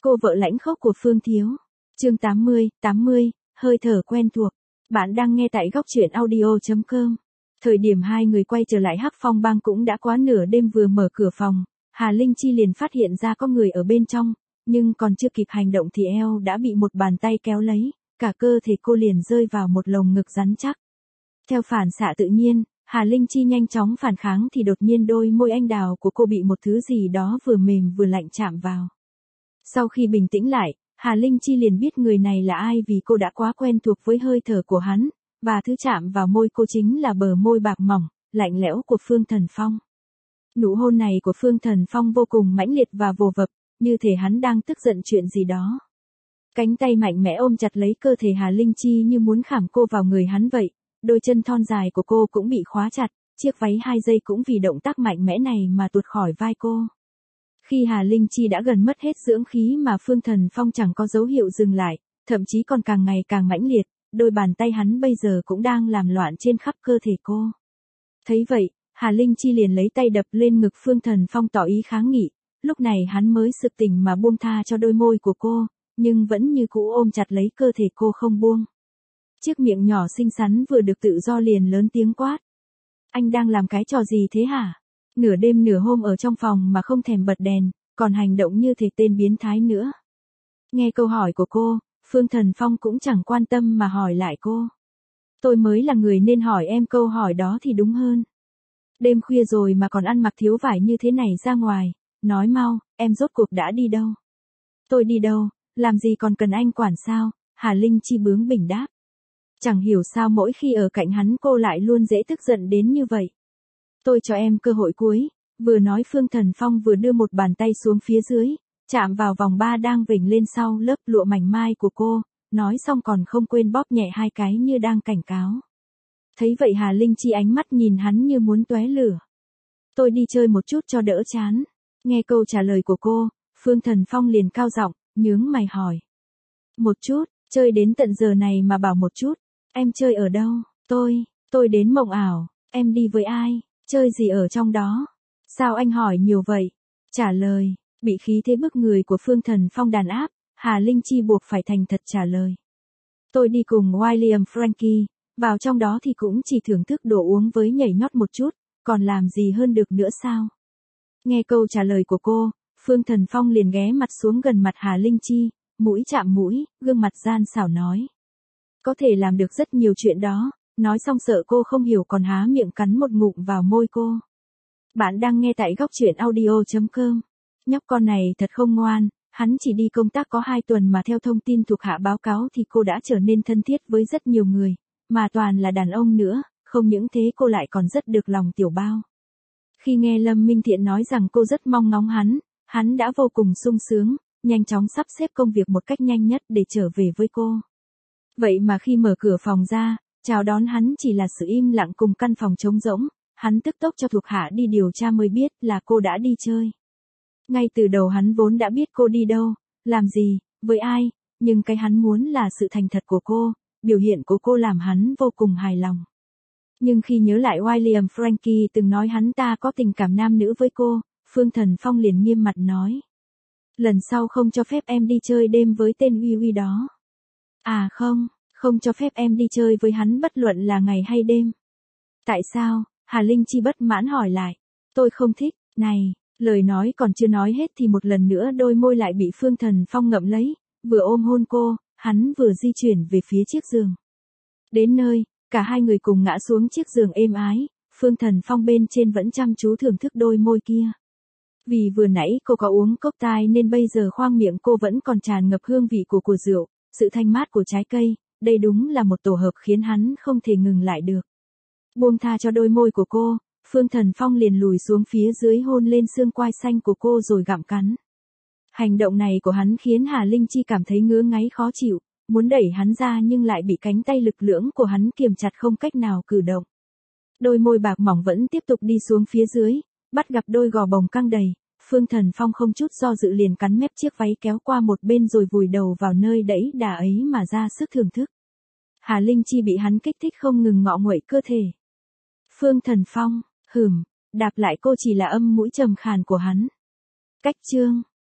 cô vợ lãnh khốc của Phương Thiếu. Chương 80, hơi thở quen thuộc. Bạn đang nghe tại góc truyện audio.com. Thời điểm hai người quay trở lại Hắc Phong Bang cũng đã quá nửa đêm, vừa mở cửa phòng, Hà Linh Chi liền phát hiện ra có người ở bên trong, nhưng còn chưa kịp hành động thì eo đã bị một bàn tay kéo lấy, cả cơ thể cô liền rơi vào một lồng ngực rắn chắc. Theo phản xạ tự nhiên, Hà Linh Chi nhanh chóng phản kháng thì đột nhiên đôi môi anh đào của cô bị một thứ gì đó vừa mềm vừa lạnh chạm vào. Sau khi bình tĩnh lại, Hà Linh Chi liền biết người này là ai vì cô đã quá quen thuộc với hơi thở của hắn, và thứ chạm vào môi cô chính là bờ môi bạc mỏng, lạnh lẽo của Phương Thần Phong. Nụ hôn này của Phương Thần Phong vô cùng mãnh liệt và vồ vập, như thể hắn đang tức giận chuyện gì đó. Cánh tay mạnh mẽ ôm chặt lấy cơ thể Hà Linh Chi như muốn khảm cô vào người hắn vậy, đôi chân thon dài của cô cũng bị khóa chặt, chiếc váy 2 giây cũng vì động tác mạnh mẽ này mà tuột khỏi vai cô. Khi Hà Linh Chi đã gần mất hết dưỡng khí mà Phương Thần Phong chẳng có dấu hiệu dừng lại, thậm chí còn càng ngày càng mãnh liệt, đôi bàn tay hắn bây giờ cũng đang làm loạn trên khắp cơ thể cô. Thấy vậy, Hà Linh Chi liền lấy tay đập lên ngực Phương Thần Phong tỏ ý kháng nghị, lúc này hắn mới sực tỉnh mà buông tha cho đôi môi của cô, nhưng vẫn như cũ ôm chặt lấy cơ thể cô không buông. Chiếc miệng nhỏ xinh xắn vừa được tự do liền lớn tiếng quát. Anh đang làm cái trò gì thế hả? Nửa đêm nửa hôm ở trong phòng mà không thèm bật đèn, còn hành động như thể tên biến thái nữa. Nghe câu hỏi của cô, Phương Thần Phong cũng chẳng quan tâm mà hỏi lại cô. Tôi mới là người nên hỏi em câu hỏi đó thì đúng hơn. Đêm khuya rồi mà còn ăn mặc thiếu vải như thế này ra ngoài, nói mau, em rốt cuộc đã đi đâu? Tôi đi đâu, làm gì còn cần anh quản sao? Hà Linh Chi bướng bỉnh đáp. Chẳng hiểu sao mỗi khi ở cạnh hắn cô lại luôn dễ tức giận đến như vậy. Tôi cho em cơ hội cuối, vừa nói Phương Thần Phong vừa đưa một bàn tay xuống phía dưới, chạm vào vòng ba đang vểnh lên sau lớp lụa mảnh mai của cô, nói xong còn không quên bóp nhẹ 2 cái như đang cảnh cáo. Thấy vậy Hà Linh Chi ánh mắt nhìn hắn như muốn tóe lửa. Tôi đi chơi một chút cho đỡ chán. Nghe câu trả lời của cô, Phương Thần Phong liền cao giọng, nhướng mày hỏi. Một chút, chơi đến tận giờ này mà bảo một chút, em chơi ở đâu? Tôi đến mộng ảo, em đi với ai? Chơi gì ở trong đó? Sao anh hỏi nhiều vậy? Trả lời, bị khí thế bức người của Phương Thần Phong đàn áp, Hà Linh Chi buộc phải thành thật trả lời. Tôi đi cùng William Frankie, vào trong đó thì cũng chỉ thưởng thức đồ uống với nhảy nhót một chút, còn làm gì hơn được nữa sao? Nghe câu trả lời của cô, Phương Thần Phong liền ghé mặt xuống gần mặt Hà Linh Chi, mũi chạm mũi, gương mặt gian xảo nói. Có thể làm được rất nhiều chuyện đó, nói xong sợ cô không hiểu còn há miệng cắn một ngụm vào môi cô. Bạn đang nghe tại góc truyện audio.com. Nhóc con này thật không ngoan, hắn chỉ đi công tác có 2 tuần mà theo thông tin thuộc hạ báo cáo thì cô đã trở nên thân thiết với rất nhiều người, mà toàn là đàn ông nữa, không những thế cô lại còn rất được lòng tiểu bao. Khi nghe Lâm Minh Thiện nói rằng cô rất mong ngóng hắn đã vô cùng sung sướng, nhanh chóng sắp xếp công việc một cách nhanh nhất để trở về với cô. Vậy mà khi mở cửa phòng ra, chào đón hắn chỉ là sự im lặng cùng căn phòng trống rỗng, hắn tức tốc cho thuộc hạ đi điều tra mới biết là cô đã đi chơi. Ngay từ đầu hắn vốn đã biết cô đi đâu, làm gì, với ai, nhưng cái hắn muốn là sự thành thật của cô, biểu hiện của cô làm hắn vô cùng hài lòng. Nhưng khi nhớ lại William Frankie từng nói hắn ta có tình cảm nam nữ với cô, Phương Thần Phong liền nghiêm mặt nói. Lần sau không cho phép em đi chơi đêm với tên Uy Uy đó. À không cho phép em đi chơi với hắn bất luận là ngày hay đêm. Tại sao? Hà Linh Chi bất mãn hỏi lại. Tôi không thích, này, lời nói còn chưa nói hết thì một lần nữa đôi môi lại bị Phương Thần Phong ngậm lấy, vừa ôm hôn cô, hắn vừa di chuyển về phía chiếc giường. Đến nơi, cả hai người cùng ngã xuống chiếc giường êm ái, Phương Thần Phong bên trên vẫn chăm chú thưởng thức đôi môi kia. Vì vừa nãy cô có uống cốc tai nên bây giờ khoang miệng cô vẫn còn tràn ngập hương vị của rượu, sự thanh mát của trái cây, đây đúng là một tổ hợp khiến hắn không thể ngừng lại được. Buông tha cho đôi môi của cô, Phương Thần Phong liền lùi xuống phía dưới hôn lên xương quai xanh của cô rồi gặm cắn. Hành động này của hắn khiến Hà Linh Chi cảm thấy ngứa ngáy khó chịu, muốn đẩy hắn ra nhưng lại bị cánh tay lực lưỡng của hắn kiềm chặt không cách nào cử động. Đôi môi bạc mỏng vẫn tiếp tục đi xuống phía dưới, bắt gặp đôi gò bồng căng đầy, Phương Thần Phong không chút do dự liền cắn mép chiếc váy kéo qua một bên rồi vùi đầu vào nơi đẫy đà ấy mà ra sức thưởng thức. Hà Linh Chi bị hắn kích thích không ngừng ngọ nguậy cơ thể. Phương Thần Phong, đạp lại cô chỉ là âm mũi trầm khàn của hắn. Cách chương